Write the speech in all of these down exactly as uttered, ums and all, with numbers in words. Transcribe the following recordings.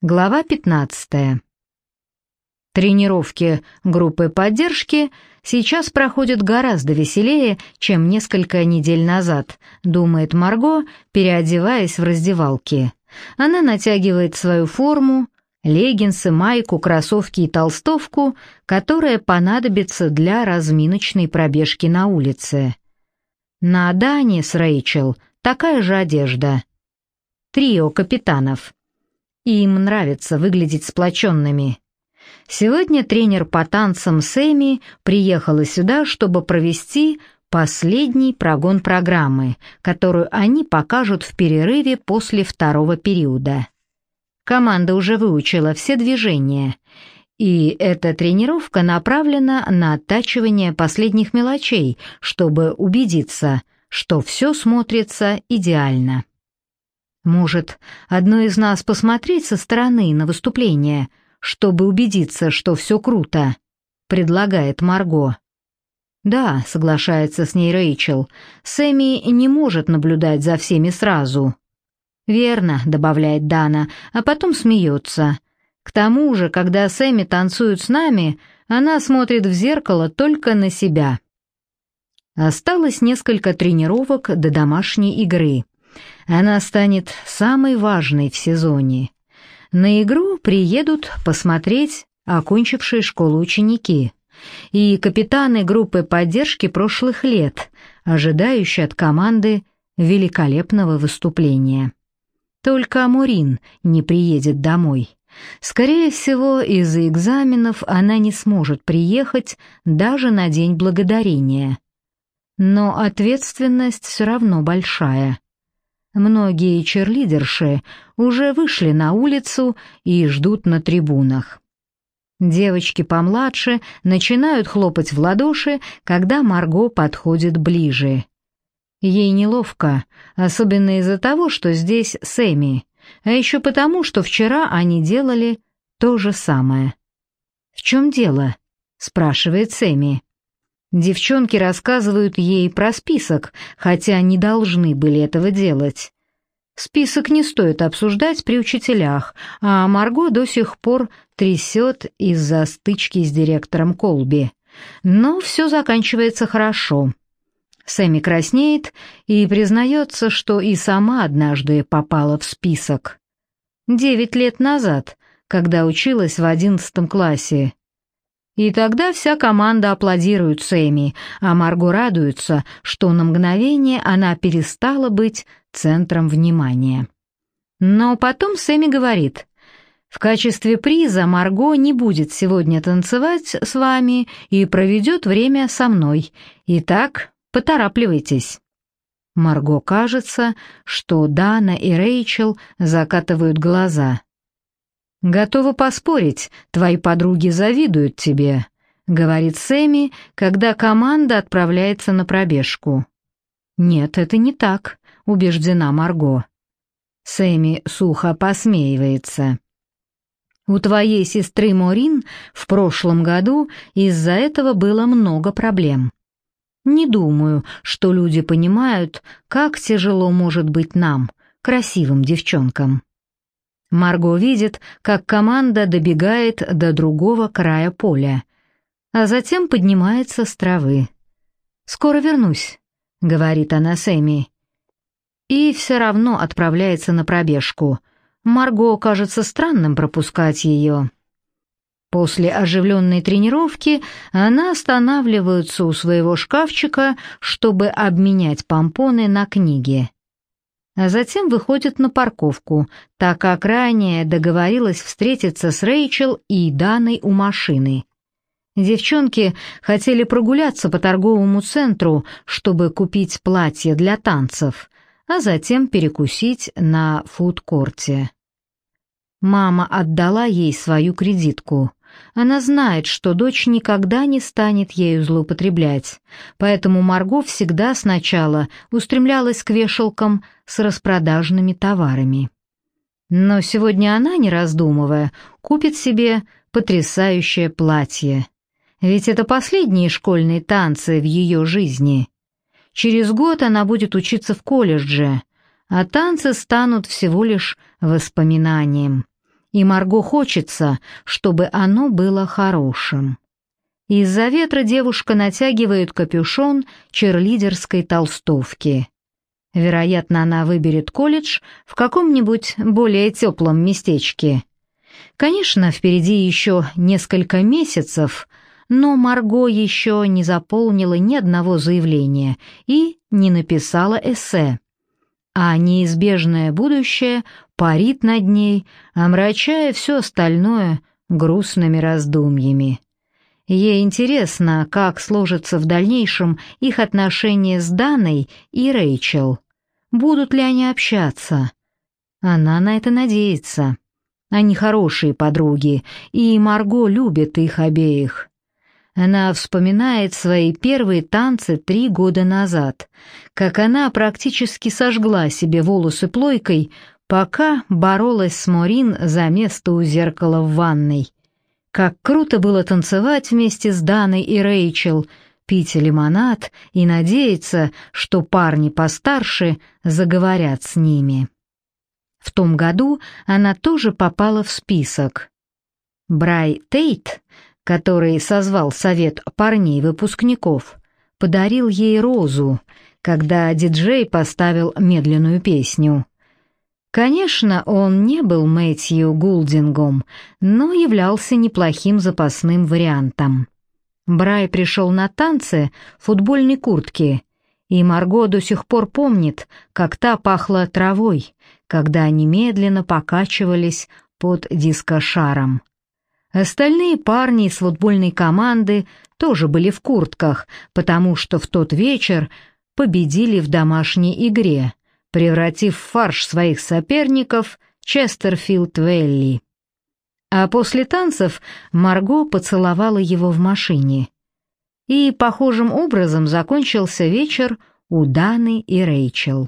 Глава пятнадцатая. Тренировки группы поддержки сейчас проходят гораздо веселее, чем несколько недель назад, думает Марго, переодеваясь в раздевалке. Она натягивает свою форму, леггинсы, майку, кроссовки и толстовку, которая понадобится для разминочной пробежки на улице. На Дане с Рэйчел такая же одежда. Трио капитанов. Им нравится выглядеть сплоченными. Сегодня тренер по танцам Сэмми приехала сюда, чтобы провести последний прогон программы, которую они покажут в перерыве после второго периода. Команда уже выучила все движения, и эта тренировка направлена на оттачивание последних мелочей, чтобы убедиться, что все смотрится идеально. «Может, одной из нас посмотреть со стороны на выступление, чтобы убедиться, что все круто?» — предлагает Марго. «Да», — соглашается с ней Рэйчел, — «Сэмми не может наблюдать за всеми сразу». «Верно», — добавляет Дана, а потом смеется. «К тому же, когда Сэмми танцует с нами, она смотрит в зеркало только на себя». Осталось несколько тренировок до домашней игры. Она станет самой важной в сезоне. На игру приедут посмотреть окончившие школу ученики и капитаны группы поддержки прошлых лет, ожидающие от команды великолепного выступления. Только Морин не приедет домой. Скорее всего, из-за экзаменов она не сможет приехать даже на День Благодарения. Но ответственность все равно большая. Многие черлидерши уже вышли на улицу и ждут на трибунах. Девочки помладше начинают хлопать в ладоши, когда Марго подходит ближе. Ей неловко, особенно из-за того, что здесь Сэмми, а еще потому, что вчера они делали то же самое. «В чем дело?» — спрашивает Сэмми. Девчонки рассказывают ей про список, хотя не должны были этого делать. Список не стоит обсуждать при учителях, а Марго до сих пор трясет из-за стычки с директором Колби. Но все заканчивается хорошо. Сэмми краснеет и признается, что и сама однажды попала в список. Девять лет назад, когда училась в одиннадцатом классе. И тогда вся команда аплодирует Сэмми, а Марго радуется, что на мгновение она перестала быть центром внимания. Но потом Сэмми говорит: «В качестве приза Марго не будет сегодня танцевать с вами и проведет время со мной. Итак, поторапливайтесь». Марго кажется, что Дана и Рэйчел закатывают глаза. «Готова поспорить, твои подруги завидуют тебе», — говорит Сэмми, когда команда отправляется на пробежку. «Нет, это не так», — убеждена Марго. Сэмми сухо посмеивается. «У твоей сестры Морин в прошлом году из-за этого было много проблем. Не думаю, что люди понимают, как тяжело может быть нам, красивым девчонкам». Марго видит, как команда добегает до другого края поля, а затем поднимается с травы. «Скоро вернусь», — говорит она Сэмми. И все равно отправляется на пробежку. Марго кажется странным пропускать ее. После оживленной тренировки она останавливается у своего шкафчика, чтобы обменять помпоны на книги. А затем выходит на парковку, так как ранее договорилась встретиться с Рэйчел и Даной у машины. Девчонки хотели прогуляться по торговому центру, чтобы купить платье для танцев, а затем перекусить на фудкорте. Мама отдала ей свою кредитку. Она знает, что дочь никогда не станет ею злоупотреблять, поэтому Марго всегда сначала устремлялась к вешалкам с распродажными товарами. Но сегодня она, не раздумывая, купит себе потрясающее платье. Ведь это последние школьные танцы в ее жизни. Через год она будет учиться в колледже, а танцы станут всего лишь воспоминанием. и Марго хочется, чтобы оно было хорошим. Из-за ветра девушка натягивает капюшон черлидерской толстовки. Вероятно, она выберет колледж в каком-нибудь более теплом местечке. Конечно, впереди еще несколько месяцев, но Марго еще не заполнила ни одного заявления и не написала эссе. А неизбежное будущее парит над ней, омрачая все остальное грустными раздумьями. Ей интересно, как сложатся в дальнейшем их отношения с Даной и Рэйчел. Будут ли они общаться? Она на это надеется. Они хорошие подруги, и Марго любит их обеих. Она вспоминает свои первые танцы три года назад, как она практически сожгла себе волосы плойкой, пока боролась с Морин за место у зеркала в ванной. Как круто было танцевать вместе с Даной и Рэйчел, пить лимонад и надеяться, что парни постарше заговорят с ними. В том году она тоже попала в список. Брай Тейт, который созвал совет парней-выпускников, подарил ей розу, когда диджей поставил медленную песню. Конечно, он не был Мэтью Гулдингом, но являлся неплохим запасным вариантом. Брай пришел на танцы в футбольной куртке, и Марго до сих пор помнит, как та пахла травой, когда они медленно покачивались под дискошаром. Остальные парни из футбольной команды тоже были в куртках, потому что в тот вечер победили в домашней игре, превратив в фарш своих соперников Честерфилд-Вэлли. А после танцев Марго поцеловала его в машине. И похожим образом закончился вечер у Даны и Рэйчел.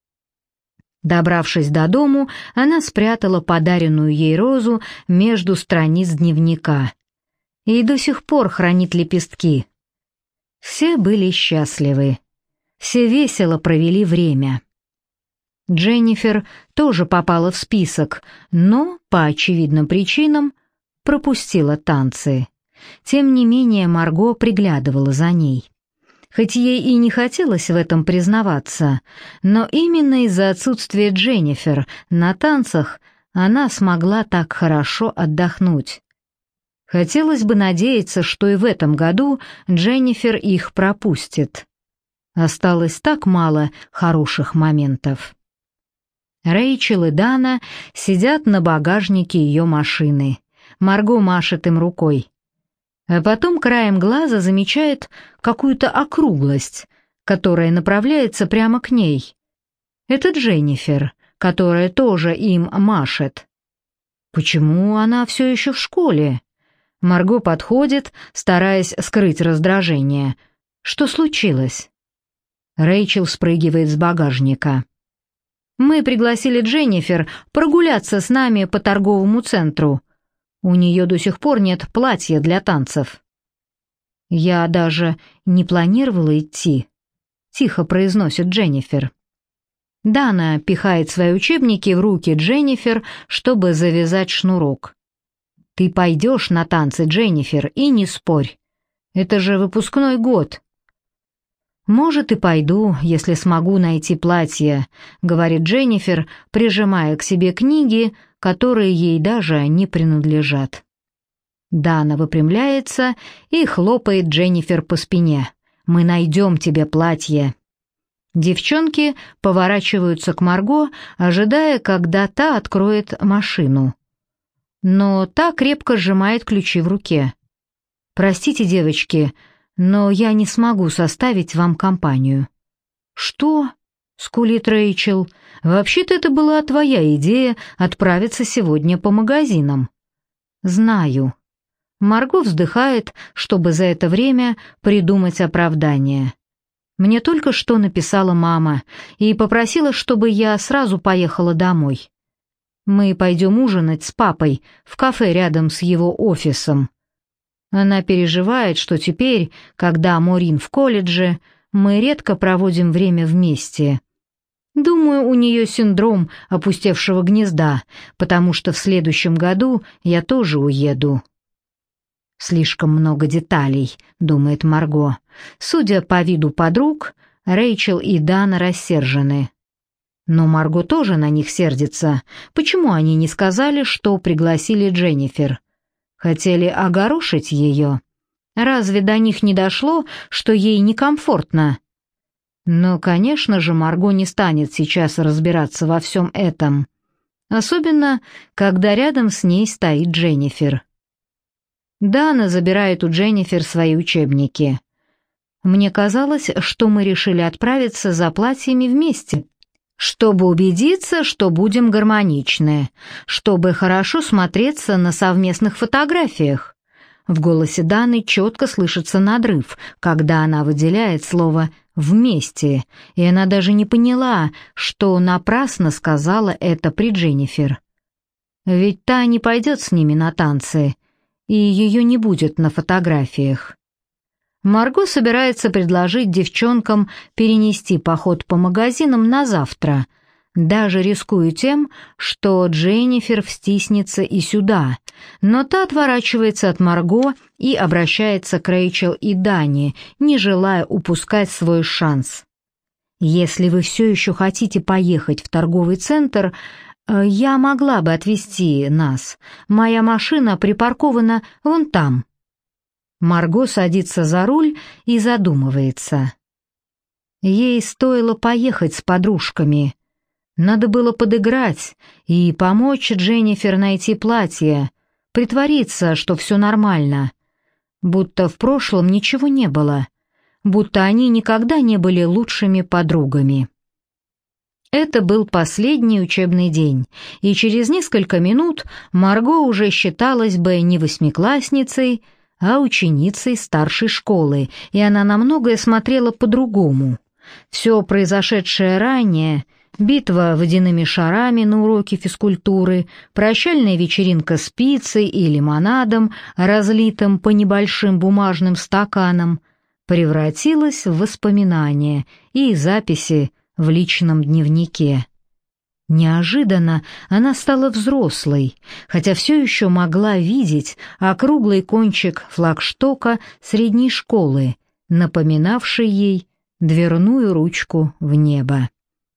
Добравшись до дому, она спрятала подаренную ей розу между страниц дневника и до сих пор хранит лепестки. Все были счастливы, все весело провели время. Дженнифер тоже попала в список, но, по очевидным причинам, пропустила танцы. Тем не менее, Марго приглядывала за ней. Хоть ей и не хотелось в этом признаваться, но именно из-за отсутствия Дженнифер на танцах она смогла так хорошо отдохнуть. Хотелось бы надеяться, что и в этом году Дженнифер их пропустит. Осталось так мало хороших моментов. Рэйчел и Дана сидят на багажнике ее машины. Марго машет им рукой. А потом краем глаза замечает какую-то округлость, которая направляется прямо к ней. Это Дженнифер, которая тоже им машет. Почему она все еще в школе? Марго подходит, стараясь скрыть раздражение. Что случилось? Рэйчел спрыгивает с багажника. Мы пригласили Дженнифер прогуляться с нами по торговому центру. У нее до сих пор нет платья для танцев. Я даже не планировала идти, тихо произносит Дженнифер. Дана пихает свои учебники в руки Дженнифер, чтобы завязать шнурок. Ты пойдешь на танцы, Дженнифер, и не спорь. Это же выпускной год. «Может, и пойду, если смогу найти платье», — говорит Дженнифер, прижимая к себе книги, которые ей даже не принадлежат. Дана выпрямляется и хлопает Дженнифер по спине. «Мы найдем тебе платье». Девчонки поворачиваются к Марго, ожидая, когда та откроет машину. Но та крепко сжимает ключи в руке. «Простите, девочки, но я не смогу составить вам компанию». «Что?» — скулит Рэйчел. «Вообще-то это была твоя идея отправиться сегодня по магазинам». «Знаю». Марго вздыхает, чтобы за это время придумать оправдание. «Мне только что написала мама и попросила, чтобы я сразу поехала домой. Мы пойдем ужинать с папой в кафе рядом с его офисом. Она переживает, что теперь, когда Морин в колледже, мы редко проводим время вместе. Думаю, у нее синдром опустевшего гнезда, потому что в следующем году я тоже уеду. Слишком много деталей, думает Марго. Судя по виду подруг, Рэйчел и Дана рассержены. Но Марго тоже на них сердится. Почему они не сказали, что пригласили Дженнифер? Хотели огорошить ее? Разве до них не дошло, что ей некомфортно? Но, конечно же, Марго не станет сейчас разбираться во всем этом. Особенно, когда рядом с ней стоит Дженнифер. Дана забирает у Дженнифер свои учебники. Мне казалось, что мы решили отправиться за платьями вместе, чтобы убедиться, что будем гармоничны, чтобы хорошо смотреться на совместных фотографиях. В голосе Даны четко слышится надрыв, когда она выделяет слово «вместе», и она даже не поняла, что напрасно сказала это при Дженнифер. Ведь та не пойдет с ними на танцы, и ее не будет на фотографиях. Марго собирается предложить девчонкам перенести поход по магазинам на завтра, даже рискуя тем, что Дженнифер втиснется и сюда, но та отворачивается от Марго и обращается к Рэйчел и Дане, не желая упускать свой шанс. «Если вы все еще хотите поехать в торговый центр, я могла бы отвезти нас. Моя машина припаркована вон там». Марго садится за руль и задумывается. Ей стоило поехать с подружками. Надо было подыграть и помочь Дженнифер найти платье, притвориться, что все нормально, будто в прошлом ничего не было, будто они никогда не были лучшими подругами. Это был последний учебный день, и через несколько минут Марго уже считалась бы не восьмиклассницей, а ученицей старшей школы, и она на многое смотрела по-другому. Все произошедшее ранее — битва водяными шарами на уроке физкультуры, прощальная вечеринка с пиццей и лимонадом, разлитым по небольшим бумажным стаканам — превратилась в воспоминания и записи в личном дневнике. Неожиданно она стала взрослой, хотя все еще могла видеть округлый кончик флагштока средней школы, напоминавший ей дверную ручку в небо.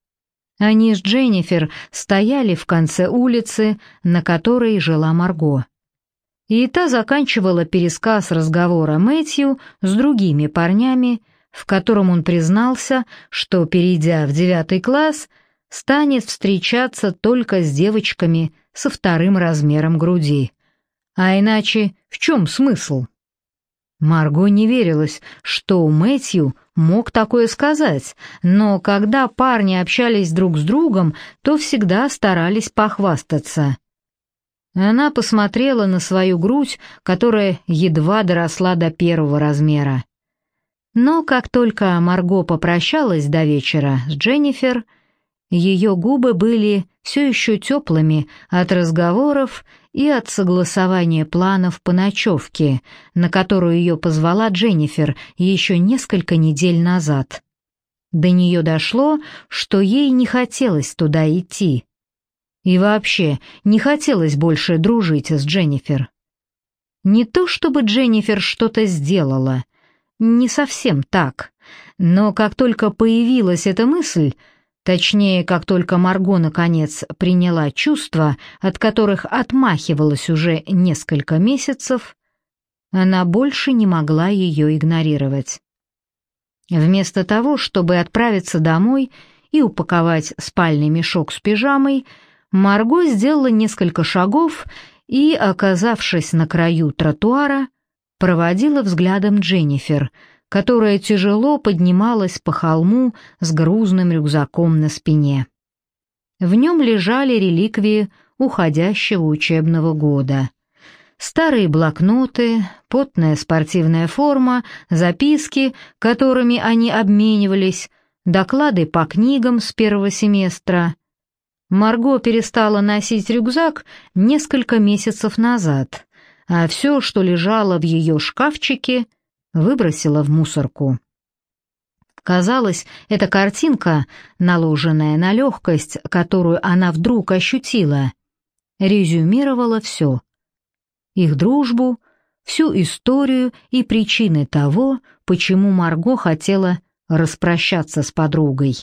Они с Дженнифер стояли в конце улицы, на которой жила Марго. И та заканчивала пересказ разговора Мэтью с другими парнями, в котором он признался, что, перейдя в девятый класс, станет встречаться только с девочками со вторым размером груди. А иначе в чем смысл? Марго не верилось, что Мэтью мог такое сказать, но когда парни общались друг с другом, то всегда старались похвастаться. Она посмотрела на свою грудь, которая едва доросла до первого размера. Но как только Марго попрощалась до вечера с Дженнифер, ее губы были все еще теплыми от разговоров и от согласования планов по ночевке, на которую ее позвала Дженнифер еще несколько недель назад. До нее дошло, что ей не хотелось туда идти. И вообще не хотелось больше дружить с Дженнифер. Не то чтобы Дженнифер что-то сделала, не совсем так, но как только появилась эта мысль, точнее, как только Марго наконец приняла чувства, от которых отмахивалась уже несколько месяцев, она больше не могла ее игнорировать. Вместо того, чтобы отправиться домой и упаковать спальный мешок с пижамой, Марго сделала несколько шагов и, оказавшись на краю тротуара, проводила взглядом Дженнифер, которая тяжело поднималась по холму с грузным рюкзаком на спине. В нем лежали реликвии уходящего учебного года. Старые блокноты, потная спортивная форма, записки, которыми они обменивались, доклады по книгам с первого семестра. Марго перестала носить рюкзак несколько месяцев назад, а все, что лежало в ее шкафчике, выбросила в мусорку. Казалось, эта картинка, наложенная на легкость, которую она вдруг ощутила, резюмировала все. Их дружбу, всю историю и причины того, почему Марго хотела распрощаться с подругой.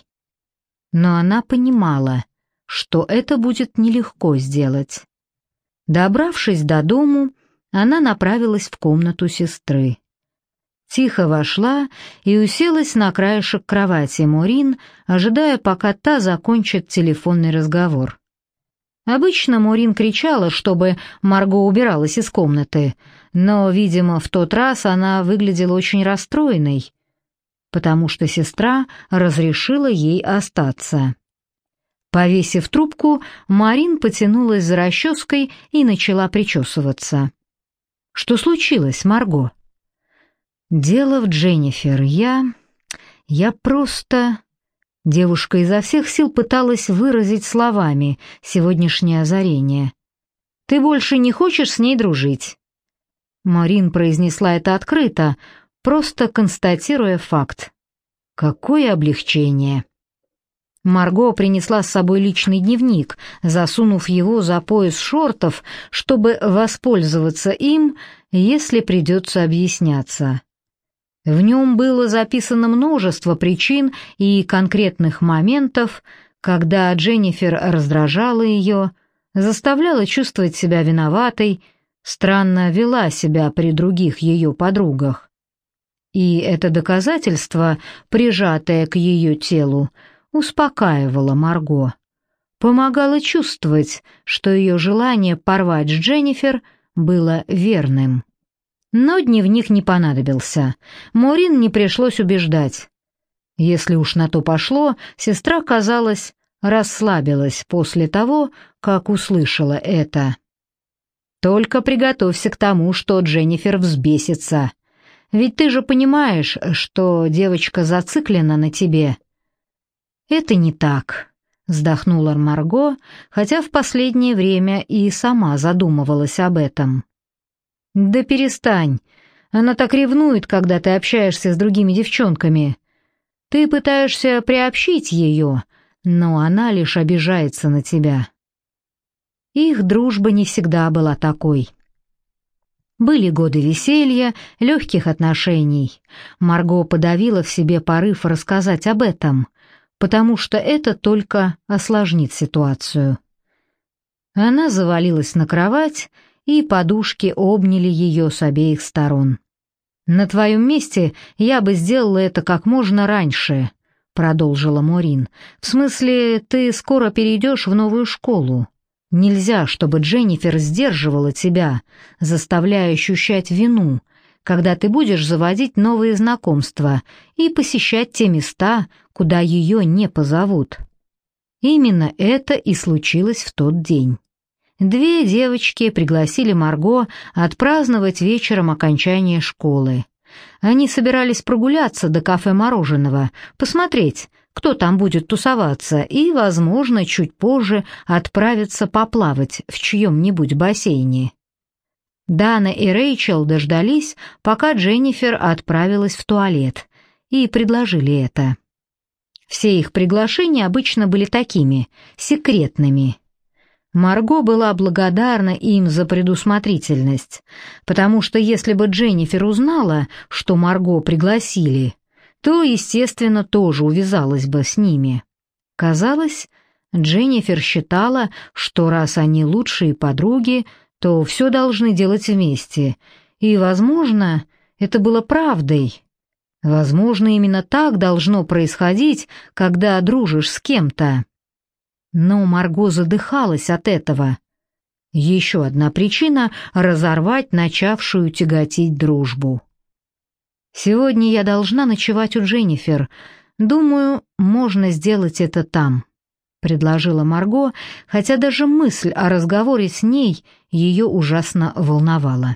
Но она понимала, что это будет нелегко сделать. Добравшись до дому, она направилась в комнату сестры. Тихо вошла и уселась на краешек кровати Морин, ожидая, пока та закончит телефонный разговор. Обычно Морин кричала, чтобы Марго убиралась из комнаты, но, видимо, в тот раз она выглядела очень расстроенной, потому что сестра разрешила ей остаться. Повесив трубку, Морин потянулась за расческой и начала причесываться. «Что случилось, Марго?» «Дело в Дженнифер. Я... я просто...» Девушка изо всех сил пыталась выразить словами сегодняшнее озарение. «Ты больше не хочешь с ней дружить?» Морин произнесла это открыто, просто констатируя факт. Какое облегчение! Марго принесла с собой личный дневник, засунув его за пояс шортов, чтобы воспользоваться им, если придется объясняться. В нем было записано множество причин и конкретных моментов, когда Дженнифер раздражала ее, заставляла чувствовать себя виноватой, странно вела себя при других ее подругах. И это доказательство, прижатое к ее телу, успокаивало Марго, помогало чувствовать, что ее желание порвать с Дженнифер было верным. Но дневник не понадобился. Морин не пришлось убеждать. Если уж на то пошло, сестра, казалось, расслабилась после того, как услышала это. «Только приготовься к тому, что Дженнифер взбесится. Ведь ты же понимаешь, что девочка зациклена на тебе». «Это не так», — вздохнула Марго, хотя в последнее время и сама задумывалась об этом. «Да перестань. Она так ревнует, когда ты общаешься с другими девчонками. Ты пытаешься приобщить ее, но она лишь обижается на тебя». Их дружба не всегда была такой. Были годы веселья, легких отношений. Марго подавила в себе порыв рассказать об этом, потому что это только осложнит ситуацию. Она завалилась на кровать, и подушки обняли ее с обеих сторон. «На твоем месте я бы сделала это как можно раньше», — продолжила Морин. «В смысле, ты скоро перейдешь в новую школу. Нельзя, чтобы Дженнифер сдерживала тебя, заставляя ощущать вину, когда ты будешь заводить новые знакомства и посещать те места, куда ее не позовут». Именно это и случилось в тот день. Две девочки пригласили Марго отпраздновать вечером окончания школы. Они собирались прогуляться до кафе мороженого, посмотреть, кто там будет тусоваться, и, возможно, чуть позже отправиться поплавать в чьем-нибудь бассейне. Дана и Рэйчел дождались, пока Дженнифер отправилась в туалет, и предложили это. Все их приглашения обычно были такими, секретными. Марго была благодарна им за предусмотрительность, потому что если бы Дженнифер узнала, что Марго пригласили, то, естественно, тоже увязалась бы с ними. Казалось, Дженнифер считала, что раз они лучшие подруги, то все должны делать вместе, и, возможно, это было правдой. Возможно, именно так должно происходить, когда дружишь с кем-то. Но Марго задыхалась от этого. Еще одна причина — разорвать начавшую тяготить дружбу. «Сегодня я должна ночевать у Дженнифер. Думаю, можно сделать это там», — предложила Марго, хотя даже мысль о разговоре с ней ее ужасно волновала.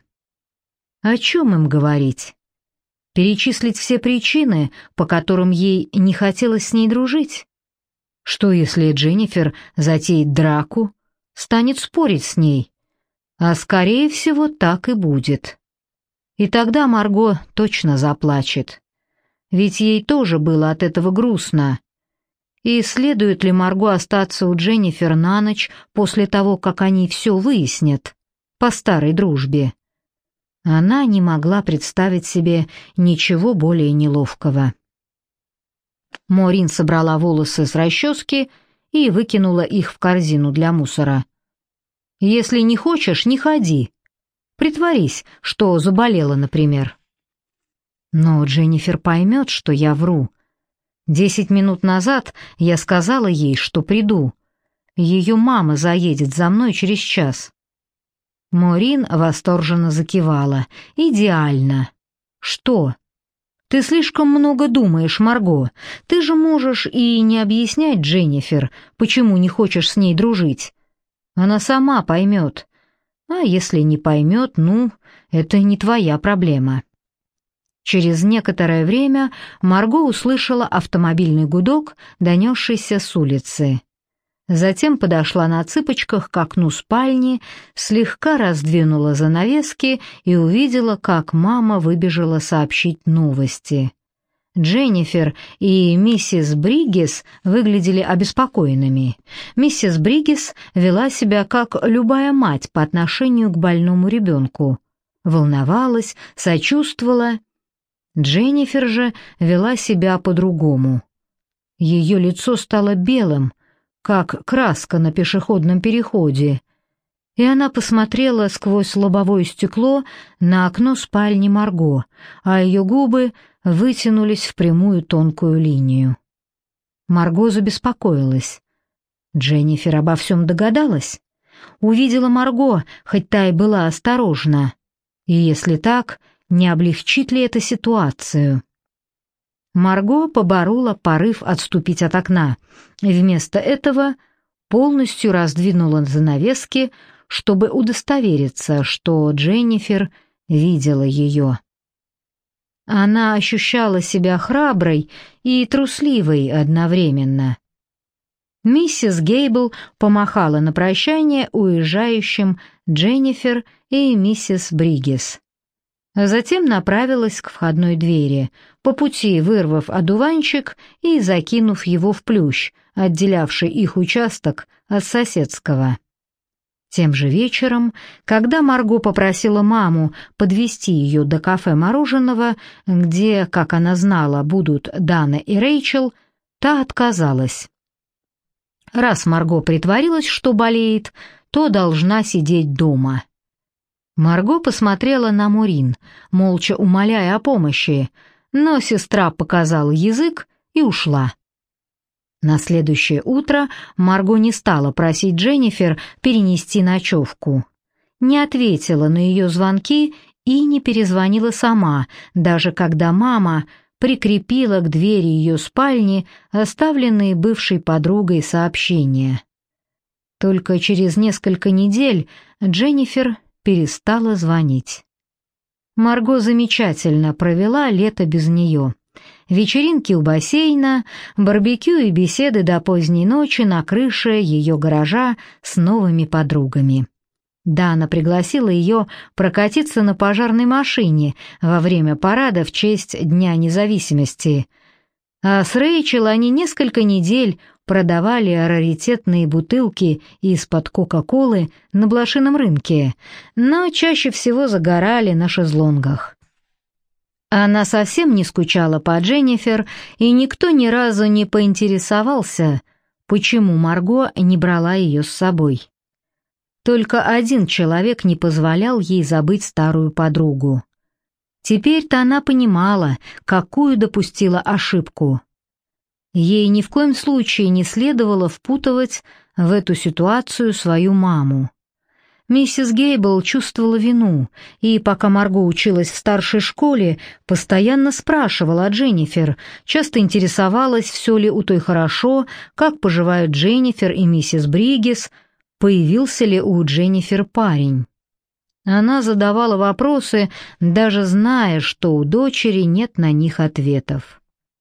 О чем им говорить? Перечислить все причины, по которым ей не хотелось с ней дружить? Что, если Дженнифер затеет драку, станет спорить с ней? А скорее всего, так и будет. И тогда Марго точно заплачет. ведь ей тоже было от этого грустно. И следует ли Марго остаться у Дженнифер на ночь после того, как они все выяснят, по старой дружбе? Она не могла представить себе ничего более неловкого. Морин собрала волосы с расчески и выкинула их в корзину для мусора. «Если не хочешь, не ходи. Притворись, что заболела, например». Но Дженнифер поймет, что я вру. Десять минут назад я сказала ей, что приду. Ее мама заедет за мной через час. Морин восторженно закивала. «Идеально». «Что?» «Ты слишком много думаешь, Марго. Ты же можешь и не объяснять Дженнифер, почему не хочешь с ней дружить. Она сама поймет. А если не поймет, ну, это не твоя проблема». Через некоторое время Марго услышала автомобильный гудок, донесшийся с улицы. Затем подошла на цыпочках к окну спальни, слегка раздвинула занавески и увидела, как мама выбежала сообщить новости. Дженнифер и миссис Бриггис выглядели обеспокоенными. Миссис Бриггис вела себя как любая мать по отношению к больному ребенку. Волновалась, сочувствовала. Дженнифер же вела себя по-другому. Ее лицо стало белым, как краска на пешеходном переходе, и она посмотрела сквозь лобовое стекло на окно спальни Марго, а ее губы вытянулись в прямую тонкую линию. Марго забеспокоилась. Дженнифер обо всем догадалась? Увидела Марго, хоть та и была осторожна. И если так, не облегчит ли это ситуацию? Марго поборола порыв отступить от окна, и вместо этого полностью раздвинула занавески, чтобы удостовериться, что Дженнифер видела ее. Она ощущала себя храброй и трусливой одновременно. Миссис Гейбл помахала на прощание уезжающим Дженнифер и миссис Бриггис. Затем направилась к входной двери, по пути вырвав одуванчик и закинув его в плющ, отделявший их участок от соседского. Тем же вечером, когда Марго попросила маму подвезти ее до кафе мороженого, где, как она знала, будут Дана и Рэйчел, та отказалась. Раз Марго притворилась, что болеет, то должна сидеть дома. Марго посмотрела на Морин, молча умоляя о помощи, но сестра показала язык и ушла. На следующее утро Марго не стала просить Дженнифер перенести ночевку. Не ответила на ее звонки и не перезвонила сама, даже когда мама прикрепила к двери ее спальни оставленные бывшей подругой сообщения. Только через несколько недель Дженнифер перестала звонить. Марго замечательно провела лето без нее. Вечеринки у бассейна, барбекю и беседы до поздней ночи на крыше ее гаража с новыми подругами. Дана пригласила ее прокатиться на пожарной машине во время парада в честь Дня независимости. А с Рэйчел они несколько недель продавали раритетные бутылки из-под Кока-Колы на блошином рынке, но чаще всего загорали на шезлонгах. Она совсем не скучала по Дженнифер, и никто ни разу не поинтересовался, почему Марго не брала ее с собой. Только один человек не позволял ей забыть старую подругу. Теперь-то она понимала, какую допустила ошибку. Ей ни в коем случае не следовало впутывать в эту ситуацию свою маму. Миссис Гейбл чувствовала вину, и пока Марго училась в старшей школе, постоянно спрашивала о Дженнифер, часто интересовалась, все ли у той хорошо, как поживают Дженнифер и миссис Бриггис, появился ли у Дженнифер парень. Она задавала вопросы, даже зная, что у дочери нет на них ответов.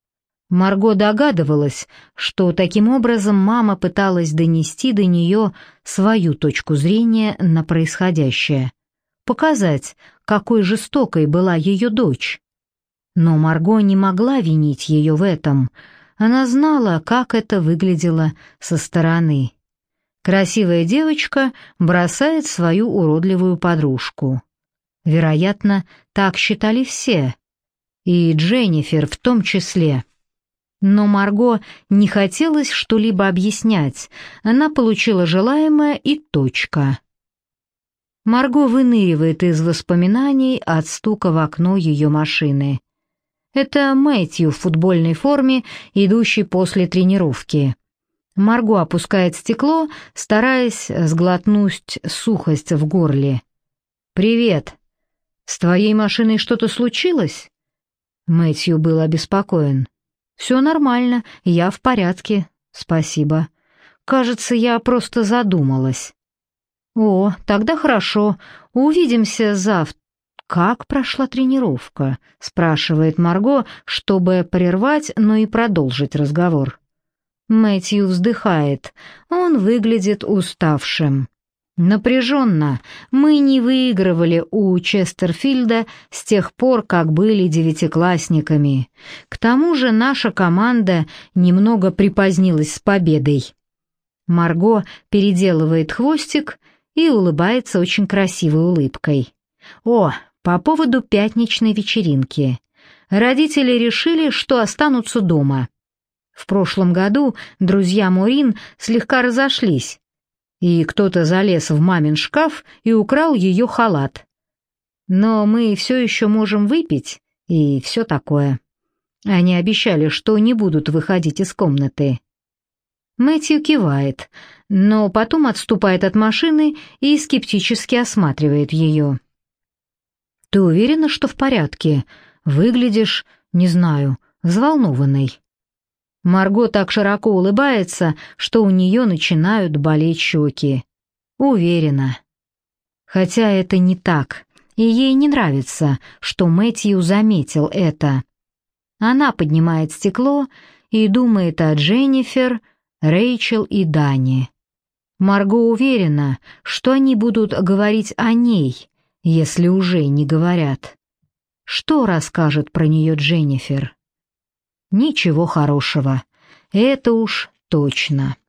Марго догадывалась, что таким образом мама пыталась донести до нее свою точку зрения на происходящее, показать, какой жестокой была ее дочь. Но Марго не могла винить ее в этом. Она знала, как это выглядело со стороны. Красивая девочка бросает свою уродливую подружку. Вероятно, так считали все, и Дженнифер в том числе. Но Марго не хотелось что-либо объяснять. Она получила желаемое и точка. Марго выныривает из воспоминаний от стука в окно ее машины. Это Мэтью в футбольной форме, идущий после тренировки. Марго опускает стекло, стараясь сглотнуть сухость в горле. «Привет. С твоей машиной что-то случилось?» Мэтью был обеспокоен. «Все нормально, я в порядке, спасибо. Кажется, я просто задумалась». «О, тогда хорошо, увидимся завтра». «Как прошла тренировка?» — спрашивает Марго, чтобы прервать, но и продолжить разговор. Мэтью вздыхает, он выглядит уставшим. «Напряженно. Мы не выигрывали у Честерфилда с тех пор, как были девятиклассниками. К тому же наша команда немного припозднилась с победой». Марго переделывает хвостик и улыбается очень красивой улыбкой. «О, по поводу пятничной вечеринки. Родители решили, что останутся дома. В прошлом году друзья Морин слегка разошлись, и кто-то залез в мамин шкаф и украл ее халат. Но мы все еще можем выпить и все такое. Они обещали, что не будут выходить из комнаты». Мэтью кивает, но потом отступает от машины и скептически осматривает ее. «Ты уверена, что в порядке? Выглядишь, не знаю, взволнованной». Марго так широко улыбается, что у нее начинают болеть щеки. Уверена. Хотя это не так, и ей не нравится, что Мэтью заметил это. Она поднимает стекло и думает о Дженнифер, Рэйчел и Дане. Марго уверена, что они будут говорить о ней, если уже не говорят. Что расскажет про нее Дженнифер? Ничего хорошего, это уж точно.